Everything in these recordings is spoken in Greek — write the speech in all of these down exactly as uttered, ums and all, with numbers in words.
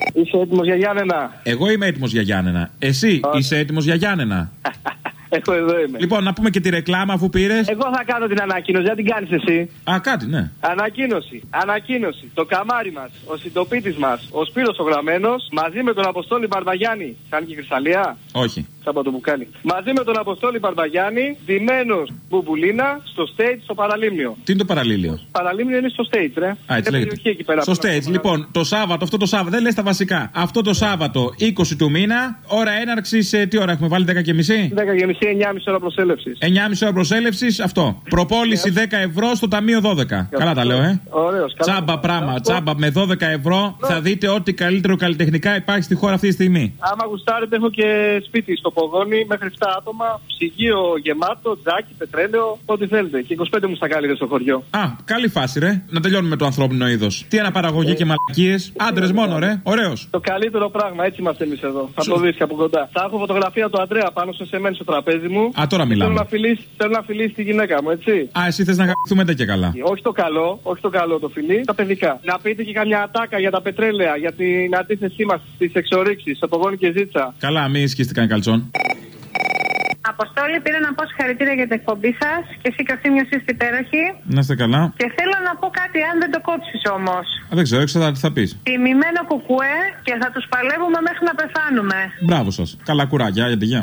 Είσαι έτοιμος για Γιάννενα? Εγώ είμαι έτοιμος για Γιάννενα. Εσύ oh. είσαι έτοιμος για Γιάννενα? Εγώ εδώ είμαι. Λοιπόν, να πούμε και τη ρεκλάμα αφού πήρες. Εγώ θα κάνω την ανακοίνωση, δεν την κάνεις εσύ. Α, κάτι, ναι. Ανακοίνωση. Ανακοίνωση. Το καμάρι μας, ο συντοπίτης μας, ο Σπύρος ο Γραμμένος, μαζί με τον Αποστόλη Μπαρμπαγιάννη. Κάνει και κρυσταλλία? Όχι. Σαμπατομπουκάνη. Μαζί με τον Αποστόλη Μπαρμπαγιάννη, ντυμένος μπουμπουλίνα, στο stage στο Παραλίμνιο. Τι είναι το Παραλίμνιο? Το Παραλίμνιο είναι στο stage, ρε. Α, έτσι λέγεται. Εκεί πέρα, στο stage, λοιπόν, το Σάββατο, αυτό το Σάββατο, δεν λες τα βασικά. Αυτό το Σάββατο, είκοσι του μήνα, ώρα έναρξης, τι ώρα έχουμε βάλει, δέκα και μισή? δέκα και μισή, εννιά και μισή ώρα προσέλευσης. εννιά και μισή ώρα προσέλευσης, αυτό. Προπόληση δέκα ευρώ στο ταμείο δώδεκα. Καλά τα λέω, ε. Ωραίος, τσάμπα πράγμα, τσάμπα με δώδεκα ευρώ θα δείτε ό,τι καλύτερο καλλιτεχνικά υπάρχει στη χώρα αυτή τη στιγμή. Άμα γουστάρετε, έχω και σπίτι στο Ποδόνι μέχρι επτά άτομα, ψυγείο γεμάτο, τζάκι, πετρέλαιο, ό,τι θέλετε. Και είκοσι πέντε μουστακάλιδες στο χωριό. Α, καλή φάση, ρε. Να τελειώνουμε το ανθρώπινο είδος. Τι αναπαραγωγή ε, και μαλακίες. Άντρες μόνο, ρε. Ωραίος. Το καλύτερο πράγμα, έτσι είμαστε εμείς εδώ. Θα το δεις και από κοντά. Θα έχω φωτογραφία του Αντρέα πάνω σε σεμέν στο τραπέζι μου. Α, τώρα μιλάμε. Θέλω να φιλήσει, θέλω να φιλήσει τη γυναίκα μου, έτσι. Α, εσύ θες να γαμπηθούμε ντε και καλά. Όχι το καλό, όχι το καλό το φιλί, τα παιδικά. Να πείτε και καμιά ατάκα για τα πετρέλαια, για την αντίθεσή μας στις εξορίξεις, στο Πογόνι και Ζήτσα. Καλά, μη σκίστηκαν καλτσόν. Αποστόλη, πήρα να πω συγχαρητήρια για την εκπομπή σας και εσύ Κασίμιος είστε υπέροχοι. Να είστε καλά. Και θέλω να πω κάτι, αν δεν το κόψεις όμως. Δεν ξέρω, έξω τι θα πεις. Τιμημένο κουκουέ και θα τους παλεύουμε μέχρι να πεθάνουμε. Μπράβο σας. Καλά κουράγια, γιατί γεια.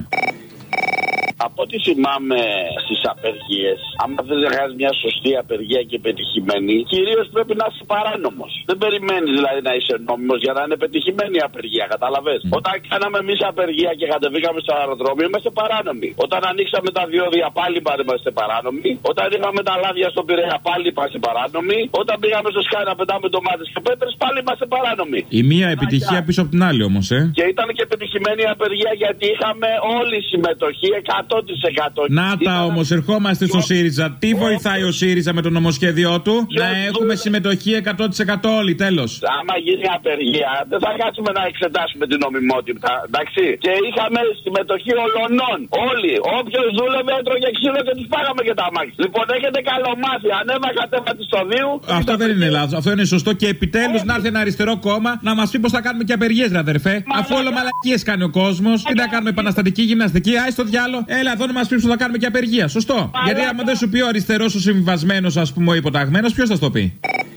Από ό,τι θυμάμαι στις απεργίες, άμα θες να κάνεις μια σωστή απεργία και πετυχημένη, κυρίως πρέπει να είσαι παράνομος. Δεν περιμένεις δηλαδή να είσαι νόμιμος για να είναι πετυχημένη η απεργία, κατάλαβες. Mm. Όταν κάναμε εμείς απεργία και κατεβήκαμε στο αεροδρόμιο, είμαστε παράνομοι. Όταν ανοίξαμε τα διόδια, πάλι είμαστε παράνομοι. Όταν είχαμε τα λάδια στον Πειραιά, πάλι είμαστε παράνομοι. Όταν πήγαμε στο Σκάι να πετάμε ντομάτες και πέτρες, πάλι είμαστε παράνομοι. Η μία επιτυχία πίσω από την άλλη όμως, ε. Και ήταν και πετυχημένη η απεργία γιατί είχαμε όλη συμμετοχή εκατό τοις εκατό. Να τα όμως, ερχόμαστε στο ΣΥΡΙΖΑ. Τι βοηθάει ο ΣΥΡΙΖΑ με το νομοσχέδιό του? Να έχουμε συμμετοχή εκατό τοις εκατό όλοι, τέλος. Άμα γίνει απεργία, δεν θα κάτσουμε να εξετάσουμε την νομιμότητα, εντάξει. Και είχαμε συμμετοχή ολονών. Όλοι. Όποιος δούλευε έτρωγε ξύλο και τους πάγαμε και τα μάξι. Λοιπόν, έχετε καλομάθει. Ανέβα κατέβα τη στο δύο. Αυτό δεν είναι λάθος. Αυτό είναι σωστό. Και επιτέλους να έρθει ένα αριστερό κόμμα να μας πει πως θα κάνουμε και απεργίες, ρε αδερφέ. Αφού όλο μαλακίες κάνει ο κόσμος. Τι να κάνουμε, επαναστατική γυμναστική. Άι στο διάλο. Έλα εδώ να μας πει πως θα κάνουμε και απεργία. Σωστό. Γιατί άμα δεν σου πει ο αριστερός, ο συμβιβασμένος, ας πούμε, ο υποταγμένος, ποιος θα το πει?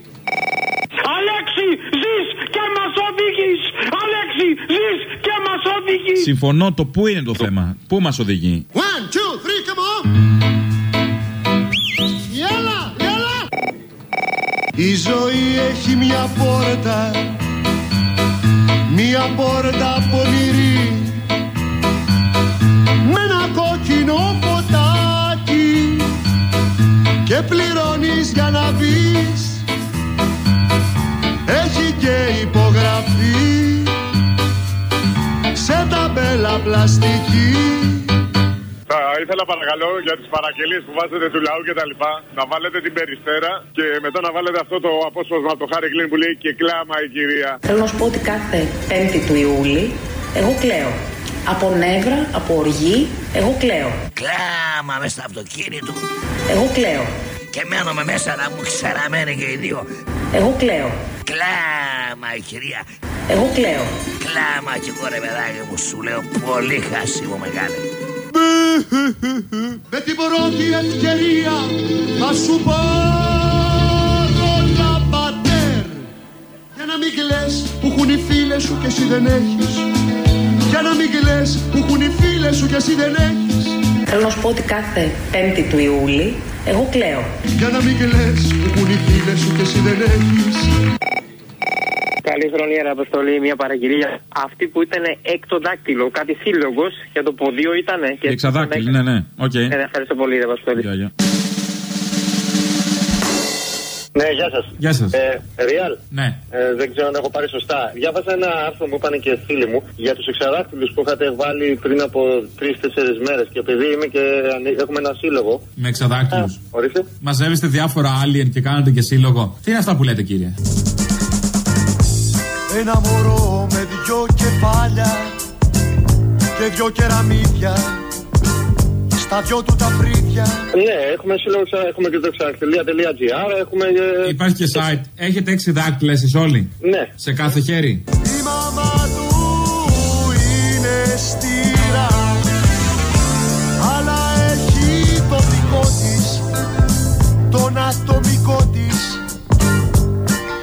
Αλέξη, ζεις και μας οδηγείς! Αλέξη, ζεις και μας οδηγείς! Συμφωνώ, το πού είναι το θέμα. Πού μας οδηγεί? One, two, three, come on! Γέλα, γέλα! Η ζωή έχει μια πόρτα, μια πόρτα πονηρή, με ένα κόκκινο φωτάκι και πληρώνεις για να μπεις. Έχει και υπογραφή σε ταμπέλα πλαστική. Θα ήθελα παρακαλώ για τις παραγγελίες που βάζετε του λαού και τα λοιπά να βάλετε την Περιστέρα και μετά να βάλετε αυτό το απόσπασμα από το Χάρη Κλίν που λέει και κλάμα η κυρία. Θέλω να σου πω ότι κάθε πέμπτη του Ιούλη εγώ κλαίω. Από νεύρα, από οργή, εγώ κλαίω. Κλάμα μες στο αυτοκίνητο. Εγώ κλαίω. Και μένουμε μέσα να μου ξεραμένοι και οι δύο. Εγώ κλαίω. Κλάμα η κυρία. Εγώ κλαίω. Κλάμα κι εγώ ρε παιδάκι μου, σου λέω πολύ χάσιμο μεγάλη. Με την πρώτη ευκαιρία θα σου πάρω λαμπατέρ. Για να μην κλαις που έχουν οι φίλες σου και εσύ δεν έχεις. Για να μην κλαις που έχουν οι φίλες σου και εσύ δεν έχεις. Θέλω να σου πω ότι κάθε πέμπτη του Ιούλη εγώ κλαίω. Για να μην κλαις που έχουν οι φίλες σου και εσύ δεν έχεις. Καλή χρονιά, ρε Αποστολή, μια παραγγελία. Αυτή που ήταν έκτο δάκτυλο, κάτι σύλλογος για το ποδίο ήτανε. Εξαδάκτυλο, ναι, ναι. Οκ. Okay. Ε, ευχαριστώ πολύ, ρε Αποστολή. Γεια, γεια. Ναι, γεια σας. Γεια σας. Ε, Ριάλ. Ναι. Ε, δεν ξέρω αν έχω πάρει σωστά. Διάβασα ένα άρθρο που είπαν και φίλοι μου για τους εξαδάκτυλους που είχατε βάλει πριν από τρεις τέσσερις μέρες. Και επειδή είμαι και έχουμε ένα σύλλογο. Με εξαδάκτυλους. Ε, ορίστε. Μαζεύεστε διάφορα alien και κάνετε και σύλλογο. Τι είναι αυτά που λέτε, κύριε? Ένα μωρό με δυο κεφάλια και δυο κεραμίδια στα δυο του τα φρύδια. Ναι, έχουμε σύλλογο, έχουμε και το εξαδακτυλία τελεία τζι άρ, έχουμε... Υπάρχει και site. Έχετε έξι δάκτυλα εσείς όλοι? Ναι. Σε κάθε χέρι? Η μαμά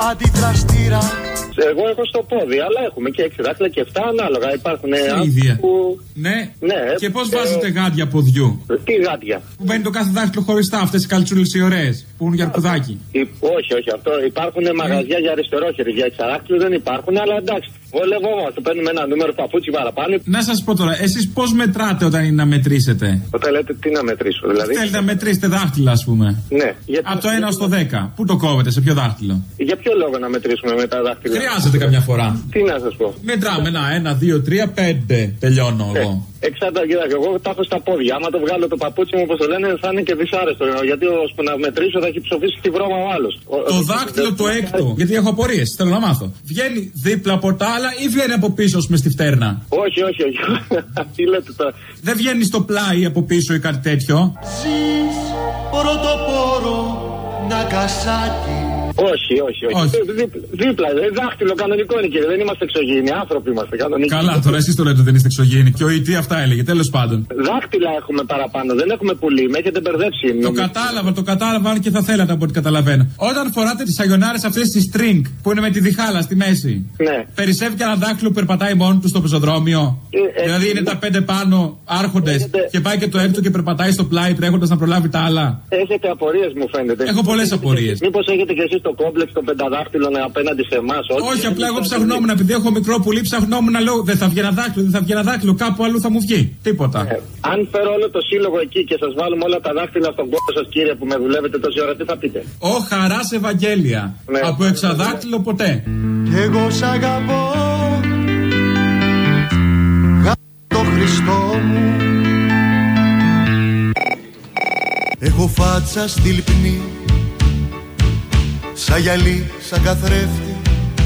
αντιδραστήρα. Εγώ έχω στο πόδι, αλλά έχουμε και έξι δάχτυλα και εφτά ανάλογα. Υπάρχουν ίδια. Που... Ναι. ναι. Και πώς ε... βάζετε γάντια ποδιού? Τι γάντια? Που μπαίνει το κάθε δάχτυλο χωριστά, αυτές οι καλτσούλες οι ωραίες που είναι για αρκουδάκι. Όχι, όχι, αυτό. Υπάρχουν μαγαζιά για αριστερόχερη, για εξαράχτυλο δεν υπάρχουν, αλλά εντάξει. Βολευόμαστε, παίρνουμε ένα νούμερο παπούτσι παραπάνω. Να σας πω τώρα, εσείς πώς μετράτε όταν είναι να μετρήσετε? Όταν λέτε τι να μετρήσω, δηλαδή. Θέλετε να μετρήσετε δάχτυλα, ας πούμε. Ναι. Γιατί... Από το ένα ως το δέκα. Πού το κόβετε, σε ποιο δάχτυλο? Για ποιο λόγο να μετρήσουμε με τα δάχτυλα? Χρειάζεται καμιά φορά. Τι να σας πω. Μετράμε, ένα, ένα, δύο, τρία, πέντε. Τελειώνω ε. εγώ. Εξάρτητα, κοιτάξτε, εγώ τα έχω στα πόδια. Άμα το βγάλω το παπούτσι μου, όπως το λένε, θα είναι και δυσάρεστο. Γιατί ώσπου να μετρήσω θα έχει ψοφήσει τη βρώμα ο άλλος. Το δάχτυλο το έκτο, γιατί έχω απορίες, θέλω να μάθω. Βγαίνει δίπλα από τα άλλα ή βγαίνει από πίσω με στη φτέρνα? Όχι, όχι, όχι. Τι λέτε τώρα. Δεν βγαίνει στο πλάι από πίσω ή κάτι τέτοιο? Ζεις πρωτοπόρο Ναγκασάκι. Όχι, όχι, όχι. όχι. Δίπλα, δίπλα, δάχτυλο κανονικό είναι, κύριε. Δεν είμαστε εξωγήινοι, άνθρωποι είμαστε κανονικοί. Καλά, τώρα εσείς το λέτε ότι δεν είστε εξωγήινοι. Και ο ΙΤ αυτά έλεγε, τέλος πάντων. Δάχτυλα έχουμε παραπάνω, δεν έχουμε πουλί. Με έχετε μπερδέψει. Το κατάλαβα, το κατάλαβα, αν και θα θέλατε από ό,τι καταλαβαίνω. Όταν φοράτε τις σαγιονάρες αυτές τις string που είναι με τη διχάλα στη μέση. Ναι. Περισσεύει και ένα δάχτυλο που περπατάει μόνο του στο πεζοδρόμιο. Ε, ε, δηλαδή είναι ε, τα πέντε πάνω άρχοντες έχετε... και πάει και το έκτο και περπατάει στο πλάι τρέχοντας να προλάβει τα άλλα. Έχετε απορίες, μου φαίνεται. Έχω πολλές απορίες. Μήπως έχετε κι εσείς το κόμπλεξ των πενταδάχτυλων απέναντι σε εμάς? Όχι, απλά εγώ ψαχνόμουν, επειδή έχω μικρό πουλί, ψαχνόμουν να λέω δεν θα βγει ένα δάχτυλο, δεν θα βγει ένα δάχτυλο, κάπου αλλού θα μου βγει. Τίποτα. Ε, αν φέρω όλο το σύλλογο εκεί και σας βάλουμε όλα τα δάχτυλα στον κόπο σας, κύριε, που με δουλεύετε τόση ώρα, τι θα πείτε? Ω χαράς Ευαγγέλια. Ναι. Από εξαδάκτυλο ποτέ. Κι εγώ σ' αγαπώ, γα... το Χριστό μου. Έχω φάτσα στη λιπνή, σαν γυαλί, σαν καθρέφτη.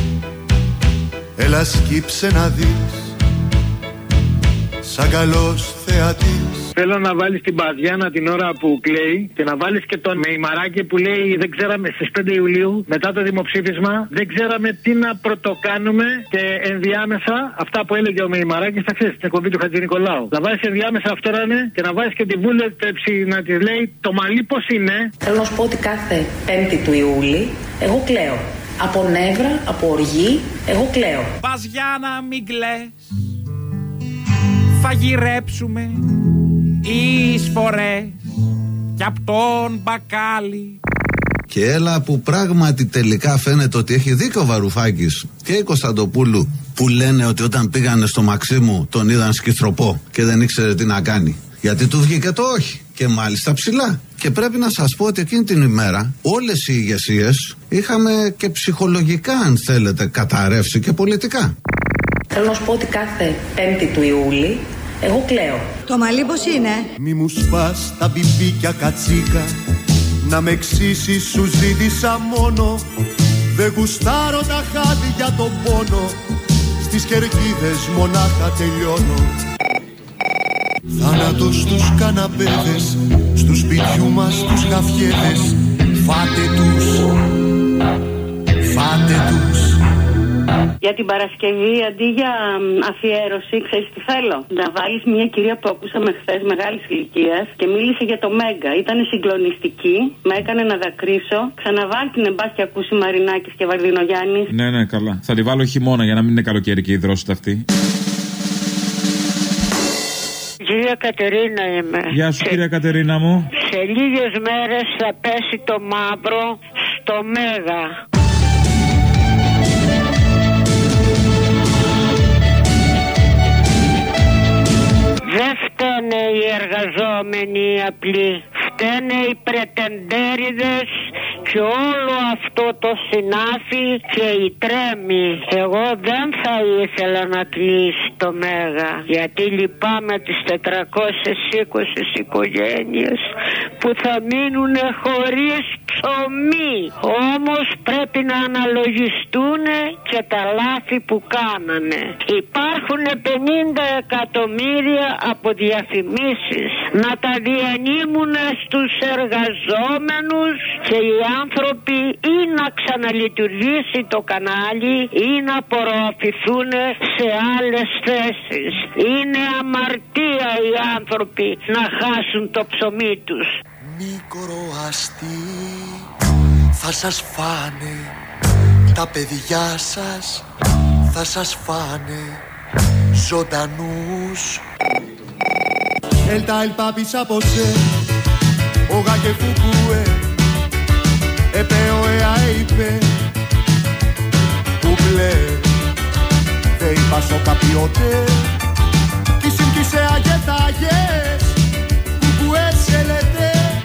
Έλα σκύψε να δεις, σαν καλός θεατής. Θέλω να βάλεις την Παδιάνα την ώρα που κλαίει και να βάλεις και τον Μεϊμαράκη που λέει δεν ξέραμε στις πέντε Ιουλίου μετά το δημοψήφισμα, δεν ξέραμε τι να πρωτοκάνουμε και ενδιάμεσα αυτά που έλεγε ο Μεϊμαράκης, θα ξέρεις, στην εκπομπή του Χατζηνικολάου. Να βάλεις ενδιάμεσα αυτό να είναι και να βάλεις και τη βούλευτευση να της λέει το μαλλί πώς είναι. Θέλω να σου πω ότι κάθε πέμπτη του Ιούλη εγώ κλαίω. Από νεύρα, από οργή, εγώ κλαίω. Παζιάνα μην κλαις, θα γυρέψουμε εισφορές κι απ' τον μπακάλι. Και έλα που πράγματι τελικά φαίνεται ότι έχει δίκιο ο Βαρουφάκης και η Κωνσταντοπούλου που λένε ότι όταν πήγανε στο Μαξίμου τον είδαν σκυθροπό και δεν ήξερε τι να κάνει. Γιατί του βγήκε το όχι και μάλιστα ψηλά. Και πρέπει να σας πω ότι εκείνη την ημέρα όλες οι ηγεσίες είχαμε και ψυχολογικά, αν θέλετε, καταρρεύσει και πολιτικά. Θέλω να σου πω ότι κάθε πέμπτη του Ιούλη εγώ κλαίω. Το μαλλί πώς είναι? Μη μου σπάς τα μπιμπίκια κατσίκα, να με εξήσεις σου ζήτησα μόνο. Δεν γουστάρω τα χάδι για τον πόνο, στις κερκίδες μονάχα τελειώνω. Θάνατος στους καναπέδες, στους σπιτιού μας τους γαφιέδες. Φάτε τους, φάτε τους. Για την Παρασκευή, αντί για αφιέρωση, ξέρεις τι θέλω? Να βάλεις μια κυρία που ακούσαμε χθες, μεγάλης ηλικίας, και μίλησε για το Μέγκα. Ήταν συγκλονιστική, με έκανε να δακρύσω. Ξαναβάλει την εμπάς και ακούσει Μαρινάκης και Βαρδινογιάννης. Ναι, ναι, καλά. Θα τη βάλω χειμώνα για να μην είναι καλοκαίρι και η δρόσιτα αυτή. Κυρία Κατερίνα είμαι. Γεια σου, κυρία Κατερίνα μου. Σε λίγες μέρες θα πέσει το μαύρο στο Μέγα. Δεν φταίνε οι εργαζόμενοι οι απλοί, φταίνε οι πρετεντέριδες και όλο αυτό το συνάφι και οι τρέμοι. Εγώ δεν θα ήθελα να κλείσει το Μέγα, γιατί λυπάμαι τις τετρακόσιες είκοσι οικογένειες που θα μείνουν χωρίς ψωμί. Όμως πρέπει να αναλογιστούν και τα λάθη που κάνανε. Υπάρχουν πενήντα εκατομμύρια από διαφημίσεις, να τα διανύμουν στους εργαζόμενους και οι άνθρωποι ή να ξαναλειτουργήσει το κανάλι ή να προωθηθούν σε άλλες θέσεις. Είναι αμαρτία οι άνθρωποι να χάσουν το ψωμί τους. Μικροαστή θα σας φάνε Τα παιδιά σας θα σας φάνε ζωντανούς. Έλτα el papi saposé, όγα και φουκούε, επέω εαείπε, κουμπλέ, δε είπα σο καπιότε, κισιν κισε αγετάγες, κουκουέ σε λέτε,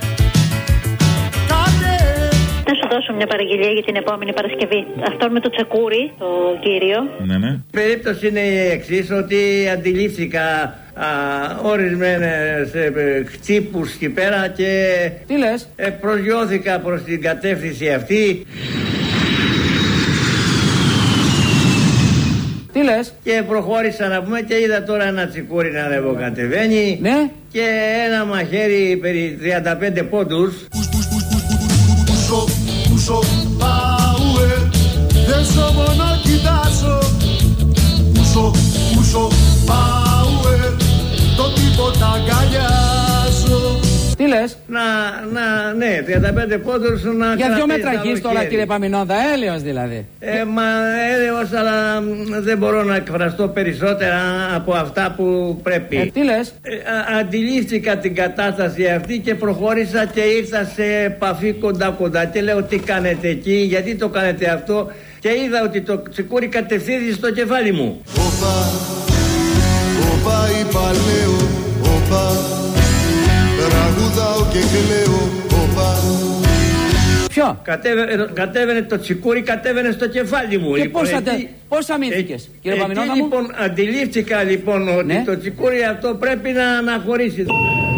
κάτε. Να σου δώσω μια παραγγελία για την επόμενη Παρασκευή. Αυτόν με το τσεκούρι, το κύριο. Ναι, ναι. Η περίπτωση είναι η εξής, ότι αντιλήφθηκα ορισμένες ε, χτσίπους εκεί πέρα και τι λες? Ε, προσγειώθηκα προς την κατεύθυνση αυτή. Τι λες? Και προχώρησα να πούμε και είδα τώρα ένα τσικούρι να ανεβοκατεβαίνει. Ναι. Και ένα μαχαίρι περί τριάντα πέντε πόντους. Πούσο, πούσο, πάουερ, δεν σω μόνο κοιτάζω. Πούσο, πούσο, πάουερ, το τίποτα αγκαλιάζω. Τι λες? Να, να, ναι, τριάντα πέντε πόντους να. Για δυο μέτρα γης τώρα, κύριε Παμινόδα, έλεος δηλαδή. Ε, μα έλεος, αλλά δεν μπορώ να εκφραστώ περισσότερα από αυτά που πρέπει. Ε, τι λες? Ε, α, αντιλήφθηκα την κατάσταση αυτή και προχώρησα και ήρθα σε επαφή κοντά κοντά και λέω τι κάνετε εκεί, γιατί το κάνετε αυτό, και είδα ότι το τσικούρι κατευθύνει στο κεφάλι μου. Όπα, όπα είπα λέω, όπα, τραγουδάω και κλαίω, όπα. Ποιο? Κατέβαινε, κατέβαινε το τσικούρι, κατέβαινε στο κεφάλι μου. Και λοιπόν, πώς, εκεί, ατε, πώς αμήνθηκες, κύριε Παμινόδα μου? Λοιπόν, αντιλήφθηκα λοιπόν ότι ναι. το τσικούρι αυτό πρέπει να αναχωρήσει.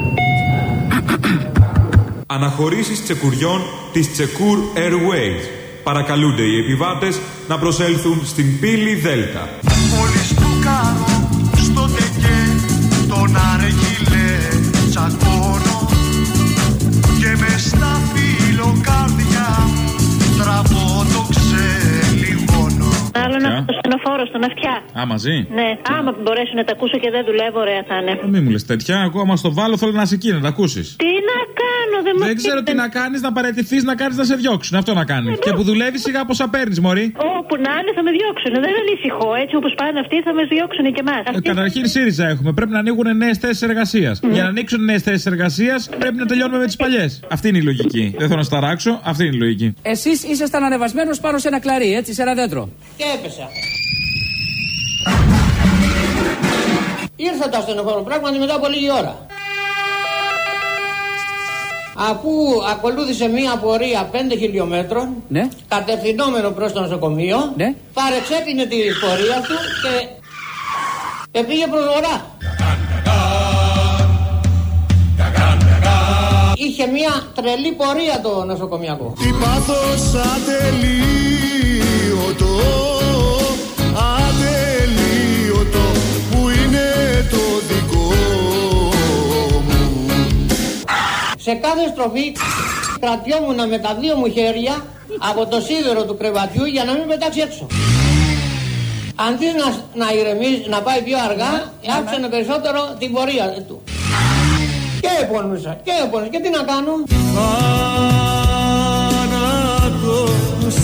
Αναχωρήσεις τσεκουριών της Τσεκούρ Airways. Παρακαλούνται οι επιβάτες να προσέλθουν στην πύλη Δέλτα. Μόλις του κάνω στο τεκέ τον αργυλέ τσακώνω και μες στα φιλοκάρδια μου τραβώ το ξελιγώνω. Άλλο να το στενοφόρο στον αυτιά. Α, μαζί? Ναι, άμα μπορέσω να τα ακούσω και δεν δουλεύω, ωραία θα είναι. Μην μου λες τέτοια, εγώ άμα στο βάλω θέλω να είσαι εκεί να τα ακούσεις. Τι να κάνω, δεν μου Δεν ξέρω τι να κάνεις, να παραιτηθείς, να κάνεις να σε διώξουν. Αυτό να κάνεις. Και που δουλεύει σιγά πόσα παίρνεις, μωρή. Όπου να είναι θα με διώξουν. Δεν ανησυχώ. Έτσι όπως πάνε αυτοί θα με διώξουν και εμάς. Ε, καταρχήν ΣΥΡΙΖΑ έχουμε. Πρέπει να ανοίγουν νέες θέσεις εργασίας. Mm. Για να ανοίξουν νέες θέσεις εργασίας πρέπει να τελειώνουμε με τις παλιές. Αυτή είναι η λογική. Δεν θέλω να σταράξω, αυτή είναι η λογική. Εσείς ήσασταν ανεβασμένος πάνω σε ένα κλαρί, έτσι, σε ένα δέντρο. Και έπεσα. Ήρθα το ασθενοφόρο πράγματι μετά από λίγη ώρα. Αφού ακολούθησε μία πορεία πέντε χιλιόμετρων, ναι, κατευθυνόμενο προς το νοσοκομείο, ναι, παρεξέπινε τη πορεία του και πήγε προς βορρά. Είχε μία τρελή πορεία το νοσοκομιακό. Τι πάθος ατελείωτο, ατελείωτο, που είναι το δικό μου. Σε κάθε στροφή κρατιόμουν με τα δύο μου χέρια από το σίδερο του κρεβατιού για να μην πετάξει έξω. Αντί να, να ηρεμήσει, να πάει πιο αργά, άφησανε περισσότερο την πορεία του. Και επώνυσα, και επώνυσα, και τι να κάνω. Αθάνατος,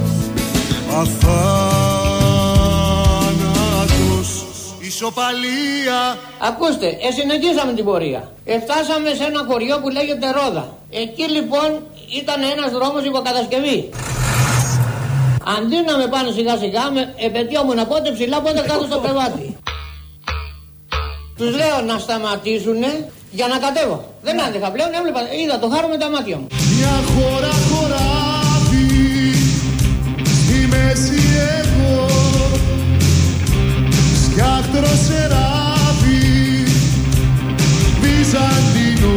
αθάνατος, ισοπαλία. Ακούστε, ε, συνεχίσαμε την πορεία. Εφτάσαμε σε ένα χωριό που λέγεται Ρόδα. Εκεί λοιπόν ήταν ένας δρόμος υποκατασκευή. Αντί να με πάνε σιγά σιγά, με επαιτειόμουν πότε ψηλά, πότε κάτω στο κρεβάτι. Τους λέω να σταματήσουνε για να κατέβω. Δεν άντεχα πλέον, έβλεπα, είδα το χάρο με τα μάτια μου. Μια χώρα χωράβει, στη μέση εγώ, σκιάχτρο σεράβι, Βυζαντινό,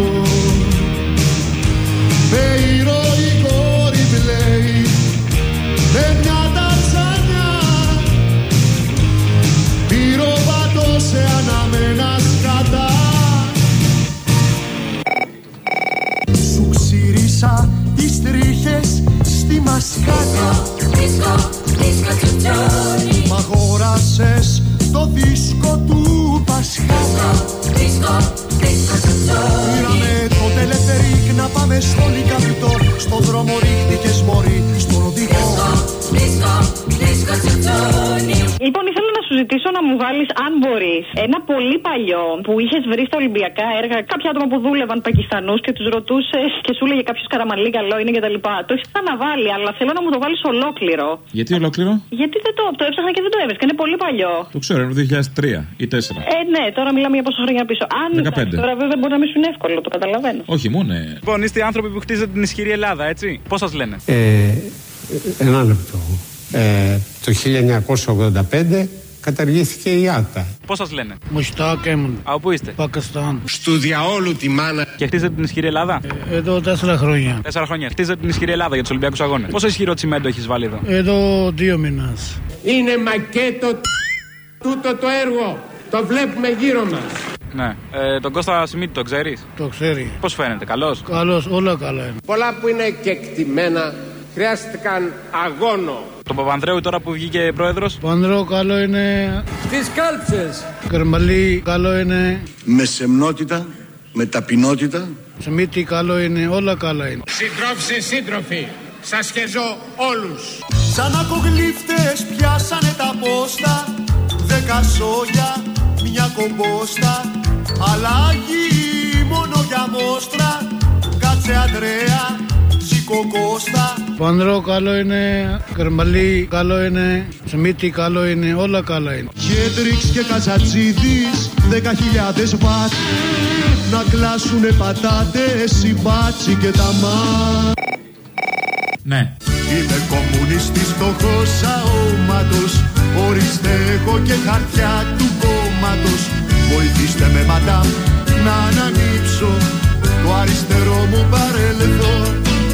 με ηρωικό ριπλέι, με μια ταψανιά, πυροβατώ σε αναμένα σκατά. Σου ξυρίσα τις τρίχες στη μασκάτα, μ' αγόρασες το δίσκο του Πασχάτα. Πήραμε το τελεφερίκ να πάμε στο λικαβιτό. Στο δρόμο ρίχτηκες μωρή, στον οδηγό. Λοιπόν, ήθελα να σου ζητήσω να μου βάλεις, αν μπορείς, ένα πολύ παλιό που είχες βρει στα Ολυμπιακά έργα. Κάποια άτομα που δούλευαν Πακιστανούς και τους ρωτούσες και σου έλεγε κάποιος Καραμανλή, καλό είναι κτλ. Το έχεις ξαναβάλει, αλλά θέλω να μου το βάλεις ολόκληρο. Γιατί ολόκληρο? Γιατί δεν το, το έψαχνα και δεν το έβρισκα. Είναι πολύ παλιό. Το ξέρω, είναι το δύο χιλιάδες τρία ή τέσσερα. Ε, ναι, τώρα μιλάμε για πόσο χρόνια πίσω. Αν δεκαπέντε. Τώρα βέβαια μπορεί να μην σου είναι εύκολο, το καταλαβαίνω. Όχι, μου είναι. Λοιπόν, είστε οι άνθρωποι που χτίζετε την ισχυρή Ελλάδα, έτσι. Πώς σας λένε? Ε, ένα λεπτό. Ε, το χίλια εννιακόσια ογδόντα πέντε καταργήθηκε η Άτα. Πώς σας λένε? Μουστάκ έμουν. Από πού είστε? Πακιστάν. Στου διαόλου τη μάνα. Και χτίζετε την ισχυρή Ελλάδα? Ε, εδώ τέσσερα χρόνια. Τέσσερα χρόνια. Χτίζετε την ισχυρή Ελλάδα για τους Ολυμπιακούς Αγώνες. Πόσο ισχυρό τσιμέντο έχεις βάλει εδώ? Εδώ δύο μήνες. Είναι μακέτο τούτο το έργο. Το βλέπουμε γύρω μας. Ναι. Ε, τον Κώστα Σιμίτη το ξέρεις? Το ξέρει. Πώς φαίνεται, καλός? Καλός, όλα καλά είναι. Πολλά που είναι κεκτημένα χρειάστηκαν αγώνο. Τον Παπανδρέου τώρα που βγήκε πρόεδρος. Παπανδρέου καλό είναι. Τις κάλψες. Καρμαλή καλό είναι. Με σεμνότητα, με ταπεινότητα. Σμίτη καλό είναι, όλα καλά είναι. Συντρόφισσες, σύντροφοι, σας χεζώ όλους. Σαν ακογλύφτες πιάσανε τα πόστα. Δέκα σόγια, μια κομπόστα. Αλλάγει μόνο για μόστρα. Κάτσε Αντρέα, σήκω Κώστα. Παπανδρέου καλό είναι. Καρμαλή καλό είναι. Σμίτη καλό είναι, όλα καλά είναι. Χέντριξ και Κατσατσίδης, δέκα χιλιάδες βατ. Να κλάσουνε πατάτες, οι μπάτσι και τα μα. Ναι. Είμαι κομμουνιστής φτωχός αόματος. Ορίστε έχω και χαρτιά του κόμματος. Βοηθήστε με μαντάμ να ανανύψω το αριστερό μου παρελθόν.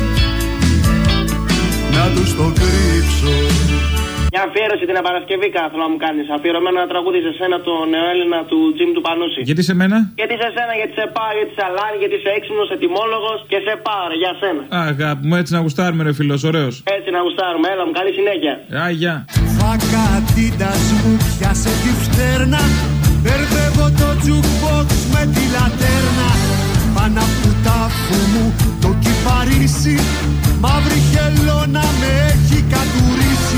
Να τους το κρύψω. Μια αφιέρωση την Παρασκευή κάθε να μου κάνεις. Αφιερωμένο ένα τραγούδι σε σένα, το νεοέλληνα του Τζιμ του Πανούση. Γιατί σε μένα? Γιατί σε σένα, γιατί σε πάω, γιατί σε αλάνι, γιατί είσαι έξυπνος, ετοιμόλογος και σε πάω, ρε, για σένα. Α, αγάπη μου, έτσι να γουστάρουμε, ρε φίλος, ωραίος. Έτσι να γουστάρουμε, έλα μου, καλή συνέχεια. Α, γεια. Φακατίτας μου πιάσε τη φτέρνα. Μπερδεύω το jukebox με τη λατέρνα. Πάνω απ' του τάφου μου το κυπαρίσι. Μαύρη χελώνα με έχει κατουρίσει.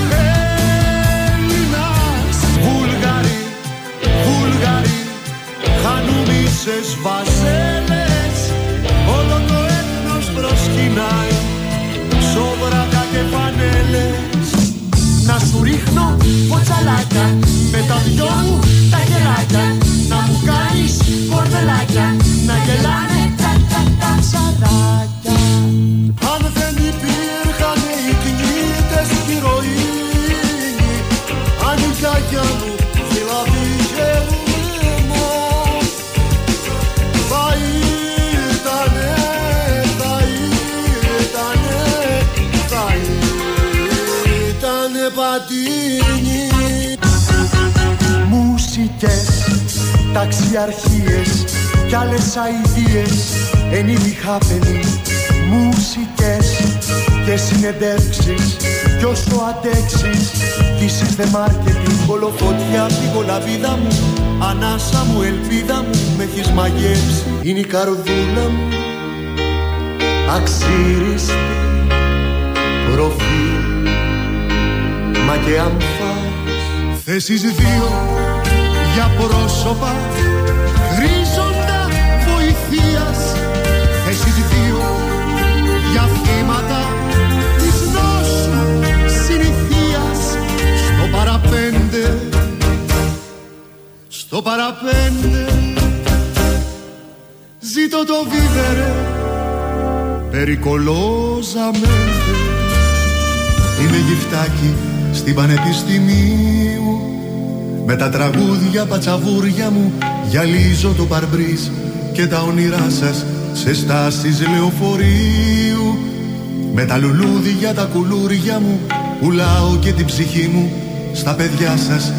Έλληνας, Βούλγαροι, Βούλγαροι, χανουμίσες βαζέλες. Όλο το έθνος προσκυνάει, σόβρατα και φανέλες. Να σου ρίχνω ποτσαλάκια με τα δυο μου τα γελάκια. Να μου κάνεις κορδελάκια, να γελάνε τα τα τα ψαράκια. Αν δεν υπήρχαν οι κνήτες κι οι ροήνοι, αν η γιαγιά μου δηλαδή γερμό, θα ήτανε, θα ήτανε, θα ήτανε πατίνι. Μουσικές, ταξιαρχίες κι άλλες αηδίες, ενήλοι happening. Μουσικές και συνεντεύξεις κι όσο αντέξεις. This is the marketing, κολοφωτιά την κολαβίδα μου. Ανάσα μου, ελπίδα μου, με έχεις μαγεύσει. Είναι η καρδούλα μου αξίριστη, προφίλ, μα και αν φας θέσεις δύο για πρόσωπα χρήζοντα βοηθείας. Θέσεις δύο για θύματα της νόσου συνηθείας. Στο παραπέντε, στο παραπέντε ζήτω το βίβερε περικολόζαμέντε. Είμαι γυφτάκι στην Πανεπιστημίου. Με τα τραγούδια πατσαβούρια μου γυαλίζω το παρμπρίζ και τα όνειρά σας σε στάσεις λεωφορείου. Με τα λουλούδια τα κουλούρια μου πουλάω και την ψυχή μου στα παιδιά σας.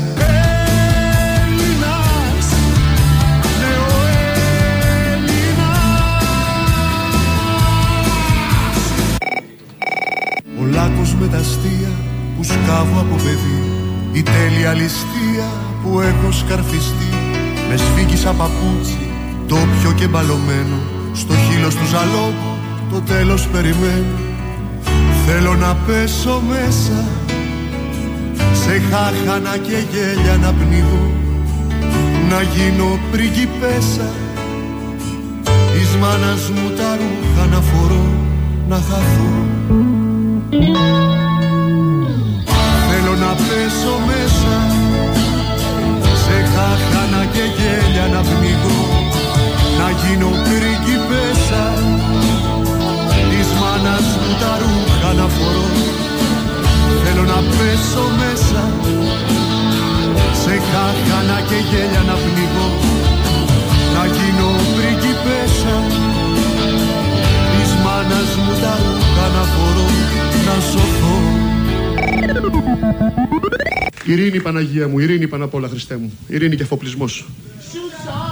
Έλληνας, νεοέλληνας. Ο λάκκος με τα αστεία που σκάβω από παιδί. Η τέλεια ληστεία που έχω σκαρφιστεί. Με σφίγγισα παπούτσι, τόπιο και μπαλωμένο. στο χείλος του ζαλόγου το τέλος περιμένει. Θέλω να πέσω μέσα σε χάχανα και γέλια να πνίγω, να γίνω πριγκιπέσα, της μάνας μου τα ρούχα να φορώ, να χαθώ. Θέλω να πέσω μέσα σε χάχανα και γέλια να πνίγω, να γίνω πριγκιπέσα, της μάνας μου τα ρούχα να φορώ. Θέλω να πέσω μέσα σε χάχανα και γέλια να πνίγω, να γίνω πριγκιπέσα, της μάνας μου τα ρούχα να φορώ, να σωθώ. Ειρήνη Παναγία μου, ειρήνη πάνω απ' όλα Χριστέ μου, ειρήνη και αφοπλισμός.